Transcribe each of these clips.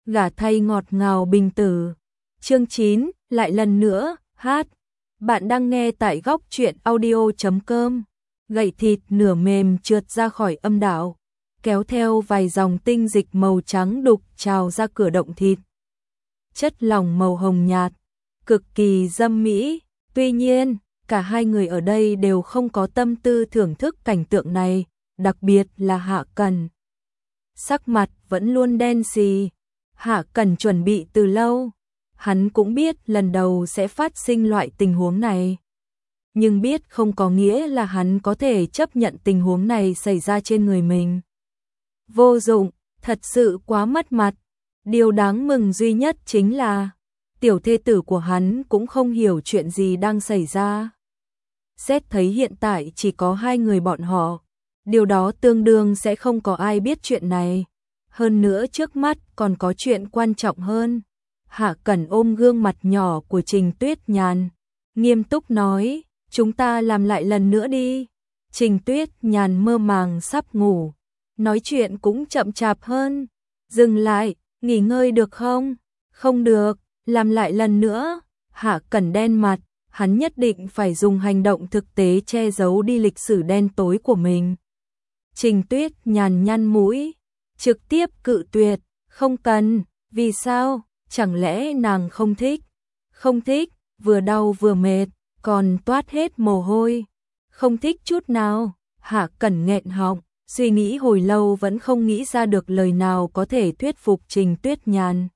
gả thay ngọt ngào bình tử. Chương 9, lại lần nữa, hát. Bạn đang nghe tại góc truyện audio.com. Gậy thịt nửa mềm trượt ra khỏi âm đạo, kéo theo vài dòng tinh dịch màu trắng đục trào ra cửa động thịt. Chất lỏng màu hồng nhạt, cực kỳ dâm mỹ. Tuy nhiên, cả hai người ở đây đều không có tâm tư thưởng thức cảnh tượng này, đặc biệt là Hạ Cần. Sắc mặt vẫn luôn đen xì. Hạ Cần chuẩn bị từ lâu. Hắn cũng biết lần đầu sẽ phát sinh loại tình huống này. Nhưng biết không có nghĩa là hắn có thể chấp nhận tình huống này xảy ra trên người mình. Vô dụng, thật sự quá mất mặt. Điều đáng mừng duy nhất chính là tiểu thê tử của hắn cũng không hiểu chuyện gì đang xảy ra. Xét thấy hiện tại chỉ có hai người bọn họ, điều đó tương đương sẽ không có ai biết chuyện này. Hơn nữa trước mắt còn có chuyện quan trọng hơn. Hạ Cẩn ôm gương mặt nhỏ của Trình Tuyết Nhàn, nghiêm túc nói, chúng ta làm lại lần nữa đi. Trình Tuyết Nhàn mơ màng sắp ngủ, nói chuyện cũng chậm chạp hơn. Dừng lại, nghỉ ngơi được không? Không được, làm lại lần nữa. Hạ Cẩn đen mặt, hắn nhất định phải dùng hành động thực tế che giấu đi lịch sử đen tối của mình. Trình Tuyết Nhàn nhăn mũi, trực tiếp cự tuyệt, không cần. Vì sao? Chẳng lẽ nàng không thích? Không thích, vừa đau vừa mệt, còn toát hết mồ hôi. Không thích chút nào. Hạ Cẩn nghẹn họng, suy nghĩ hồi lâu vẫn không nghĩ ra được lời nào có thể thuyết phục Trình Tuyết Nhàn.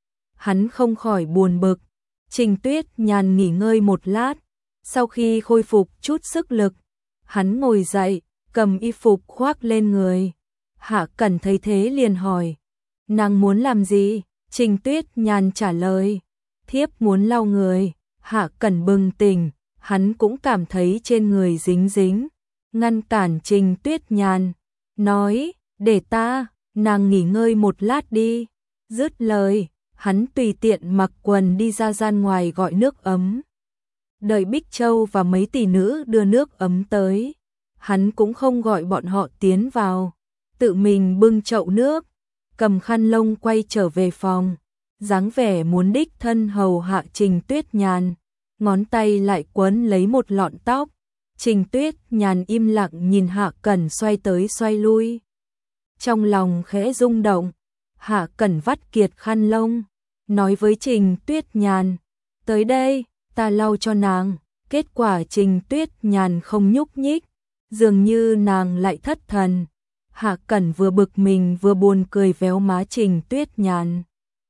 Hắn không khỏi buồn bực. Trình Tuyết Nhàn nghỉ ngơi một lát, sau khi khôi phục chút sức lực, hắn ngồi dậy, cầm y phục khoác lên người. Hạ Cẩn thấy thế liền hỏi, nàng muốn làm gì? Trình Tuyết Nhàn trả lời, thiếp muốn lau người. Hạ Cẩn bừng tỉnh, hắn cũng cảm thấy trên người dính dính, ngăn cản Trình Tuyết Nhàn, nói, để ta, nàng nghỉ ngơi một lát đi. Dứt lời, hắn tùy tiện mặc quần đi ra gian ngoài gọi nước ấm. Đợi Bích Châu và mấy tỷ nữ đưa nước ấm tới, hắn cũng không gọi bọn họ tiến vào, tự mình bưng chậu nước, cầm khăn lông quay trở về phòng, dáng vẻ muốn đích thân hầu hạ Trình Tuyết Nhàn, ngón tay lại quấn lấy một lọn tóc. Trình Tuyết Nhàn im lặng nhìn Hạ Cẩn xoay tới xoay lui, trong lòng khẽ rung động. Hạ Cẩn vắt kiệt khăn lông, nói với Trình Tuyết Nhàn, tới đây, ta lau cho nàng. Kết quả Trình Tuyết Nhàn không nhúc nhích, dường như nàng lại thất thần. Hạ Cẩn vừa bực mình vừa buồn cười véo má Trình Tuyết Nhàn.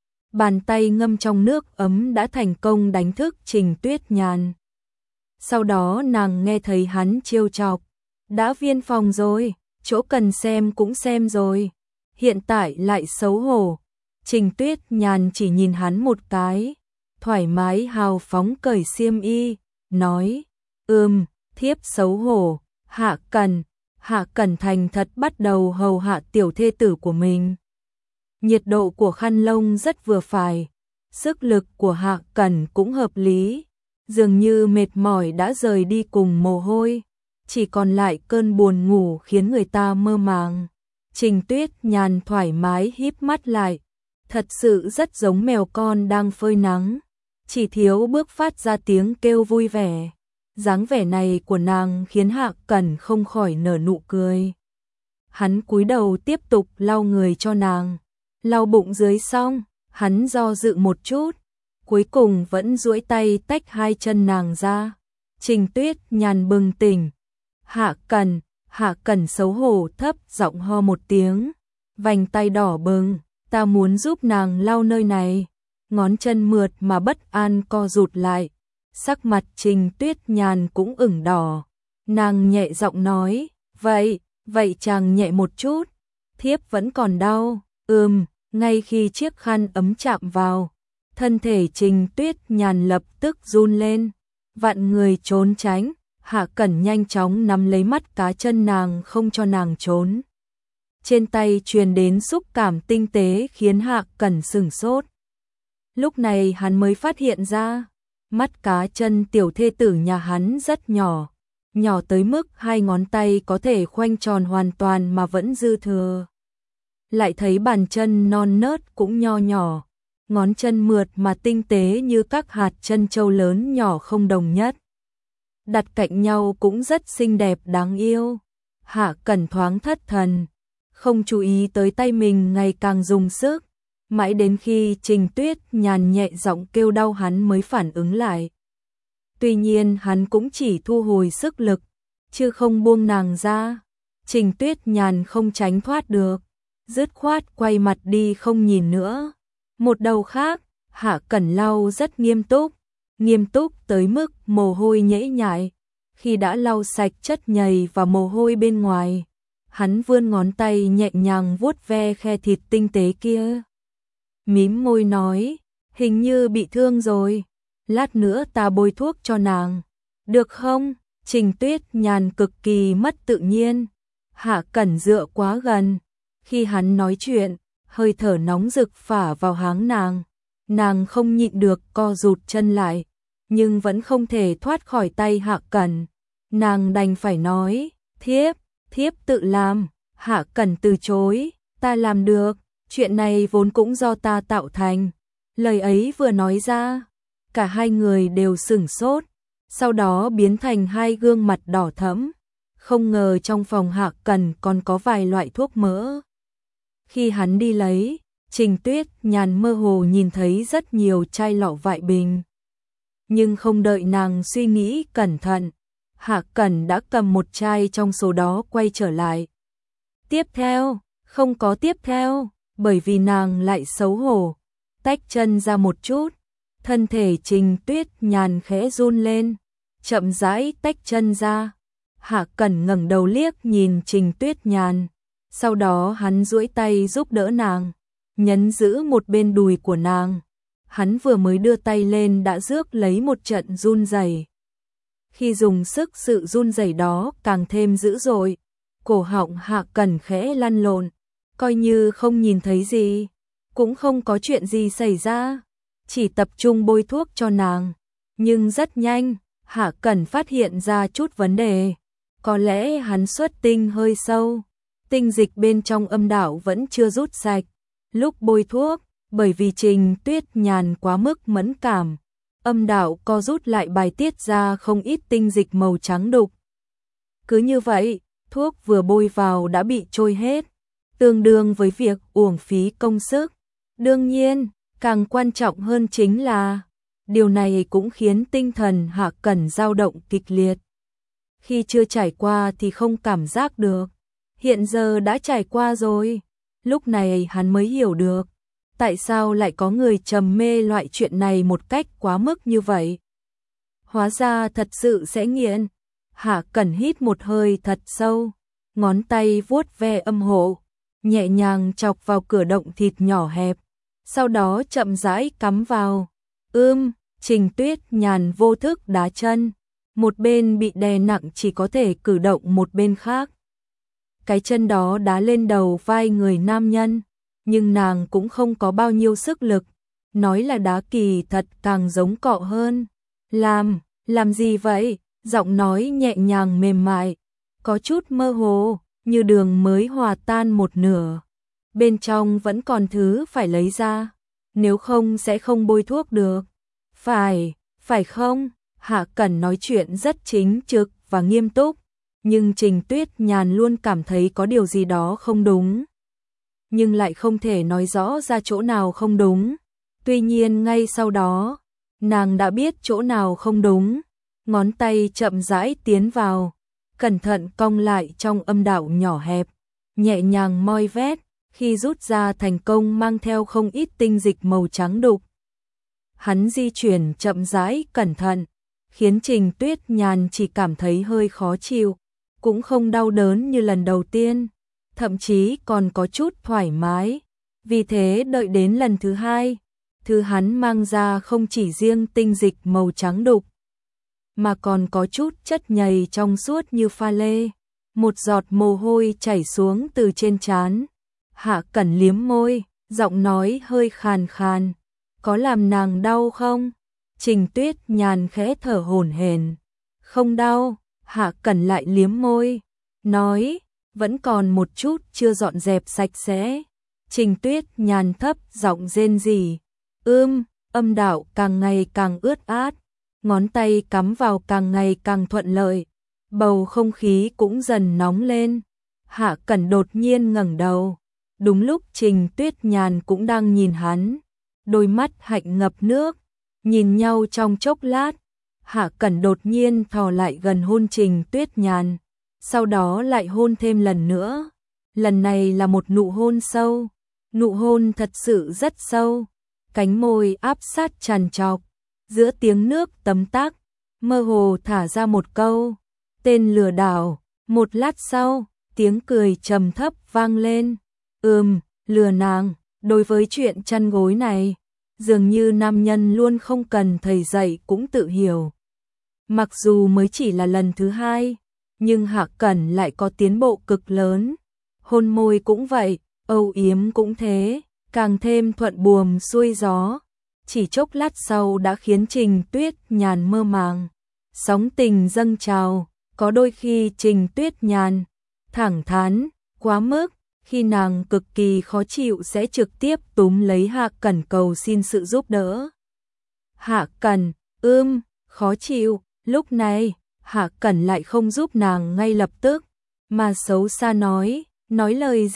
Bàn tay ngâm trong nước ấm đã thành công đánh thức Trình Tuyết Nhàn. Sau đó nàng nghe thấy hắn trêu chọc, đã viên phòng rồi, chỗ cần xem cũng xem rồi, hiện tại lại xấu hổ. Trình Tuyết Nhàn chỉ nhìn hắn một cái, thoải mái hào phóng cởi xiêm y, nói, thiếp xấu hổ. Hạ Cẩn thành thật bắt đầu hầu hạ tiểu thê tử của mình. Nhiệt độ của khăn lông rất vừa phải, sức lực của Hạ Cẩn cũng hợp lý, dường như mệt mỏi đã rời đi cùng mồ hôi, chỉ còn lại cơn buồn ngủ khiến người ta mơ màng. Trình Tuyết Nhàn thoải mái híp mắt lại, thật sự rất giống mèo con đang phơi nắng, chỉ thiếu bước phát ra tiếng kêu vui vẻ. Dáng vẻ này của nàng khiến Hạ Cẩn không khỏi nở nụ cười. Hắn cúi đầu tiếp tục lau người cho nàng, lau bụng dưới xong, hắn do dự một chút, cuối cùng vẫn duỗi tay tách hai chân nàng ra. Trình Tuyết Nhàn bừng tỉnh. Hạ Cẩn xấu hổ thấp giọng ho một tiếng, vành tay đỏ bừng, ta muốn giúp nàng lau nơi này. Ngón chân mượt mà bất an co rụt lại, sắc mặt Trình Tuyết Nhàn cũng ửng đỏ. Nàng nhẹ giọng nói, vậy chàng nhẹ một chút, thiếp vẫn còn đau. Ngay khi chiếc khăn ấm chạm vào, thân thể Trình Tuyết Nhàn lập tức run lên, vặn người trốn tránh. Hạ Cẩn nhanh chóng nắm lấy mắt cá chân nàng không cho nàng trốn. Trên tay truyền đến xúc cảm tinh tế khiến Hạ Cẩn sửng sốt. Lúc này hắn mới phát hiện ra, mắt cá chân tiểu thê tử nhà hắn rất nhỏ, nhỏ tới mức hai ngón tay có thể khoanh tròn hoàn toàn mà vẫn dư thừa. lại thấy bàn chân non nớt cũng nho nhỏ, ngón chân mượt mà tinh tế như các hạt trân châu lớn nhỏ không đồng nhất. Đặt cạnh nhau cũng rất xinh đẹp đáng yêu. Hạ Cẩn thoáng thất thần, không chú ý tới tay mình ngày càng dùng sức, mãi đến khi Trình Tuyết Nhàn nhẹ giọng kêu đau hắn mới phản ứng lại. Tuy nhiên hắn cũng chỉ thu hồi sức lực, chứ không buông nàng ra. Trình Tuyết Nhàn không tránh thoát được, dứt khoát quay mặt đi không nhìn nữa. Một đầu khác, Hạ Cẩn lau rất nghiêm túc tới mức mồ hôi nhễ nhại. Khi đã lau sạch chất nhầy và mồ hôi bên ngoài, hắn vươn ngón tay nhẹ nhàng vuốt ve khe thịt tinh tế kia. Mím môi nói, hình như bị thương rồi, lát nữa ta bôi thuốc cho nàng, được không? Trình Tuyết Nhàn cực kỳ mất tự nhiên. Hạ Cẩn dựa quá gần, khi hắn nói chuyện, hơi thở nóng rực phả vào háng nàng. Nàng không nhịn được co rụt chân lại, nhưng vẫn không thể thoát khỏi tay Hạ Cẩn. Nàng đành phải nói, thiếp tự làm. Hạ Cẩn từ chối, ta làm được, chuyện này vốn cũng do ta tạo thành. Lời ấy vừa nói ra, cả hai người đều sửng sốt, sau đó biến thành hai gương mặt đỏ thẫm. Không ngờ trong phòng Hạ Cẩn còn có vài loại thuốc mỡ. Khi hắn đi lấy, Trình Tuyết Nhàn mơ hồ nhìn thấy rất nhiều chai lọ vại bình. Nhưng không đợi nàng suy nghĩ cẩn thận, Hạ Cẩn đã cầm một chai trong số đó quay trở lại. Tiếp theo, không có tiếp theo, bởi vì nàng lại xấu hổ, tách chân ra một chút. Thân thể Trình Tuyết Nhàn khẽ run lên, chậm rãi tách chân ra. Hạ Cẩn ngẩng đầu liếc nhìn Trình Tuyết Nhàn, sau đó hắn duỗi tay giúp đỡ nàng, nhấn giữ một bên đùi của nàng. Hắn vừa mới đưa tay lên đã rước lấy một trận run rẩy. Khi dùng sức, sự run rẩy đó càng thêm dữ dội. Cổ họng Hạ Cẩn khẽ lăn lộn, coi như không nhìn thấy gì, cũng không có chuyện gì xảy ra, chỉ tập trung bôi thuốc cho nàng. Nhưng rất nhanh, Hạ Cẩn phát hiện ra chút vấn đề. Có lẽ hắn xuất tinh hơi sâu, tinh dịch bên trong âm đạo vẫn chưa rút sạch. Lúc bôi thuốc, bởi vì Trình Tuyết Nhàn quá mức mẫn cảm, âm đạo co rút lại bài tiết ra không ít tinh dịch màu trắng đục. Cứ như vậy, thuốc vừa bôi vào đã bị trôi hết, tương đương với việc uổng phí công sức. Đương nhiên, càng quan trọng hơn chính là, điều này cũng khiến tinh thần Hạ Cẩn dao động kịch liệt. Khi chưa trải qua thì không cảm giác được, hiện giờ đã trải qua rồi, lúc này hắn mới hiểu được, tại sao lại có người trầm mê loại chuyện này một cách quá mức như vậy. Hóa ra thật sự sẽ nghiện. Hạ Cẩn hít một hơi thật sâu, ngón tay vuốt ve âm hộ, nhẹ nhàng chọc vào cửa động thịt nhỏ hẹp, sau đó chậm rãi cắm vào. Trình Tuyết Nhàn vô thức đá chân, một bên bị đè nặng chỉ có thể cử động một bên khác. Cái chân đó đá lên đầu vai người nam nhân, nhưng nàng cũng không có bao nhiêu sức lực, nói là đá kỳ thật càng giống cọ hơn. Làm gì vậy? Giọng nói nhẹ nhàng mềm mại, có chút mơ hồ, như đường mới hòa tan một nửa. Bên trong vẫn còn thứ phải lấy ra, nếu không sẽ không bôi thuốc được. Phải không? Hạ Cẩn nói chuyện rất chính trực và nghiêm túc, nhưng Trình Tuyết Nhàn luôn cảm thấy có điều gì đó không đúng, nhưng lại không thể nói rõ ra chỗ nào không đúng. Tuy nhiên ngay sau đó, nàng đã biết chỗ nào không đúng. Ngón tay chậm rãi tiến vào, cẩn thận cong lại trong âm đạo nhỏ hẹp, nhẹ nhàng moi vét, khi rút ra thành công mang theo không ít tinh dịch màu trắng đục. Hắn di chuyển chậm rãi cẩn thận, khiến Trình Tuyết Nhàn chỉ cảm thấy hơi khó chịu, cũng không đau đớn như lần đầu tiên, thậm chí còn có chút thoải mái. Vì thế đợi đến lần thứ hai, thứ hắn mang ra không chỉ riêng tinh dịch màu trắng đục, mà còn có chút chất nhầy trong suốt như pha lê. Một giọt mồ hôi chảy xuống từ trên trán. Hạ Cẩn liếm môi, giọng nói hơi khàn khàn. Có làm nàng đau không? Trình Tuyết Nhàn khẽ thở hổn hển. Không đau. Hạ Cẩn lại liếm môi, nói, vẫn còn một chút chưa dọn dẹp sạch sẽ. Trình Tuyết Nhàn thấp giọng rên rỉ. Âm đạo càng ngày càng ướt át, ngón tay cắm vào càng ngày càng thuận lợi, bầu không khí cũng dần nóng lên. Hạ Cẩn đột nhiên ngẩng đầu, đúng lúc Trình Tuyết Nhàn cũng đang nhìn hắn, đôi mắt hạnh ngập nước, nhìn nhau trong chốc lát. Hạ Cẩn đột nhiên thò lại gần hôn Trình Tuyết Nhàn, sau đó lại hôn thêm lần nữa. Lần này là một nụ hôn sâu, nụ hôn thật sự rất sâu, cánh môi áp sát tràn trọc, giữa tiếng nước tấm tắc, mơ hồ thả ra một câu, tên lừa đảo. Một lát sau, tiếng cười trầm thấp vang lên. Lừa nàng. Đối với chuyện chăn gối này, dường như nam nhân luôn không cần thầy dạy cũng tự hiểu. Mặc dù mới chỉ là lần thứ 2, nhưng Hạ Cẩn lại có tiến bộ cực lớn. Hôn môi cũng vậy, âu yếm cũng thế, càng thêm thuận buồm xuôi gió. Chỉ chốc lát sau đã khiến Trình Tuyết Nhàn mơ màng, sóng tình dâng trào. Có đôi khi Trình Tuyết Nhàn thẳng thắn quá mức, khi nàng cực kỳ khó chịu sẽ trực tiếp túm lấy Hạ Cẩn cầu xin sự giúp đỡ. Hạ Cẩn, khó chịu. Lúc này, Hạ Cẩn lại không giúp nàng ngay lập tức, mà xấu xa nói lời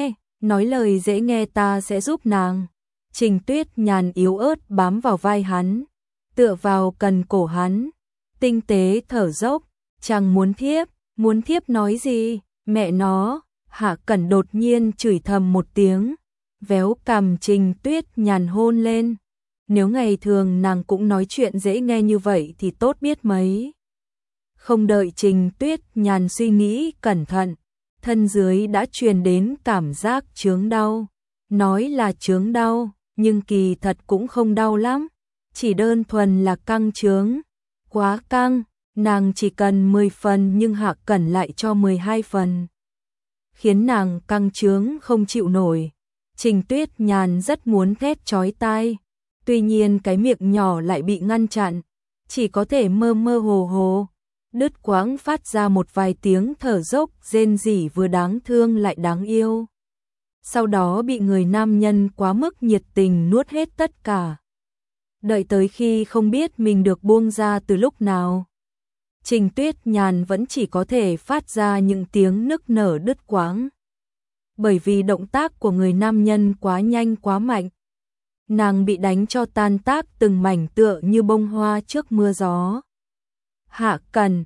dễ nghe ta sẽ giúp nàng. Trình Tuyết Nhàn yếu ớt bám vào vai hắn, tựa vào cần cổ hắn, tinh tế thở dốc, chẳng muốn thiếp nói gì, mẹ nó. Hạ Cẩn đột nhiên chửi thầm một tiếng, véo cằm Trình Tuyết Nhàn hôn lên. Nếu ngày thường nàng cũng nói chuyện dễ nghe như vậy thì tốt biết mấy. Không đợi Trình Tuyết Nhàn suy nghĩ cẩn thận, thân dưới đã truyền đến cảm giác chướng đau. Nói là chướng đau, nhưng kỳ thật cũng không đau lắm, chỉ đơn thuần là căng chướng. Quá căng, nàng chỉ cần 10 phần nhưng Hạ Cẩn lại cho 12 phần, khiến nàng căng chướng không chịu nổi. Trình Tuyết Nhàn rất muốn thét chói tai, tuy nhiên cái miệng nhỏ lại bị ngăn chặn, chỉ có thể mơ mơ hồ hồ, đứt quãng phát ra một vài tiếng thở dốc rên rỉ vừa đáng thương lại đáng yêu. Sau đó bị người nam nhân quá mức nhiệt tình nuốt hết tất cả. Đợi tới khi không biết mình được buông ra từ lúc nào, Trình Tuyết Nhàn vẫn chỉ có thể phát ra những tiếng nức nở đứt quãng. Bởi vì động tác của người nam nhân quá nhanh quá mạnh, nàng bị đánh cho tan tác từng mảnh tựa như bông hoa trước mưa gió. Hạ Cẩn,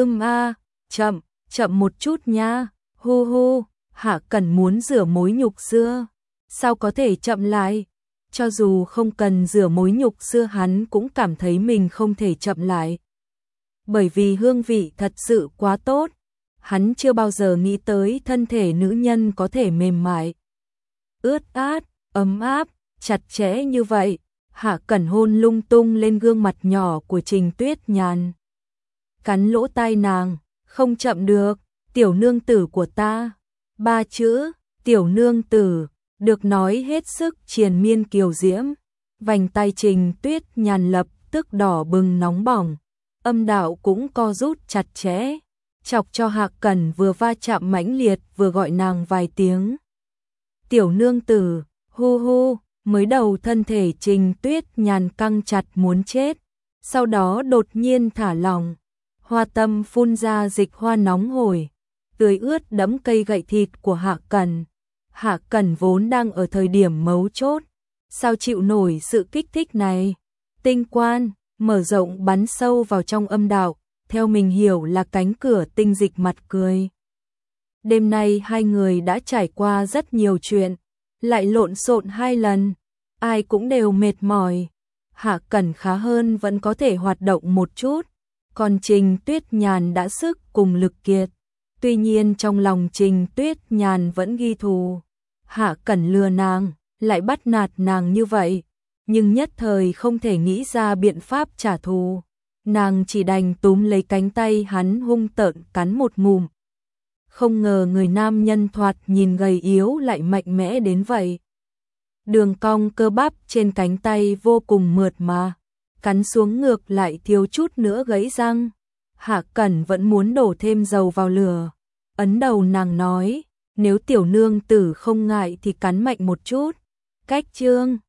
chậm một chút nha, hu. Hạ Cẩn muốn rửa mối nhục xưa, sao có thể chậm lại? Cho dù không cần rửa mối nhục xưa hắn cũng cảm thấy mình không thể chậm lại. Bởi vì hương vị thật sự quá tốt, hắn chưa bao giờ nghĩ tới thân thể nữ nhân có thể mềm mại, ướt át, ấm áp, chặt chẽ như vậy. Hạ Cẩn hôn lung tung lên gương mặt nhỏ của Trình Tuyết Nhàn, cắn lỗ tai nàng, không chậm được, tiểu nương tử của ta. 3 chữ, tiểu nương tử, được nói hết sức triền miên kiều diễm. Vành tai Trình Tuyết Nhàn lập tức đỏ bừng nóng bỏng, âm đạo cũng co rút chặt chẽ, chọc cho Hạ Cẩn vừa va chạm mãnh liệt vừa gọi nàng vài tiếng. Tiểu nương tử, hu. Mới đầu thân thể Trình Tuyết Nhàn căng chặt muốn chết, sau đó đột nhiên thả lỏng, hoa tâm phun ra dịch hoa nóng hổi, tươi ướt đẫm cây gậy thịt của Hạ Cẩn. Hạ Cẩn vốn đang ở thời điểm mấu chốt, sao chịu nổi sự kích thích này. Tinh quan mở rộng bắn sâu vào trong âm đạo, theo mình hiểu là cánh cửa tinh dịch mặt cười. Đêm nay hai người đã trải qua rất nhiều chuyện, lại lộn xộn 2 lần, ai cũng đều mệt mỏi. Hạ Cẩn khá hơn vẫn có thể hoạt động một chút, còn Trình Tuyết Nhàn đã sức cùng lực kiệt. Tuy nhiên trong lòng Trình Tuyết Nhàn vẫn ghi thù. Hạ Cẩn lừa nàng, lại bắt nạt nàng như vậy, nhưng nhất thời không thể nghĩ ra biện pháp trả thù. Nàng chỉ đành túm lấy cánh tay hắn hung tợn cắn một ngụm. Không ngờ người nam nhân thoạt nhìn gầy yếu lại mạnh mẽ đến vậy. Đường cong cơ bắp trên cánh tay vô cùng mượt mà, cắn xuống ngược lại thiếu chút nữa gãy răng. Hạ Cẩn vẫn muốn đổ thêm dầu vào lửa, ấn đầu nàng nói, nếu tiểu nương tử không ngại thì cắn mạnh một chút. Cách chương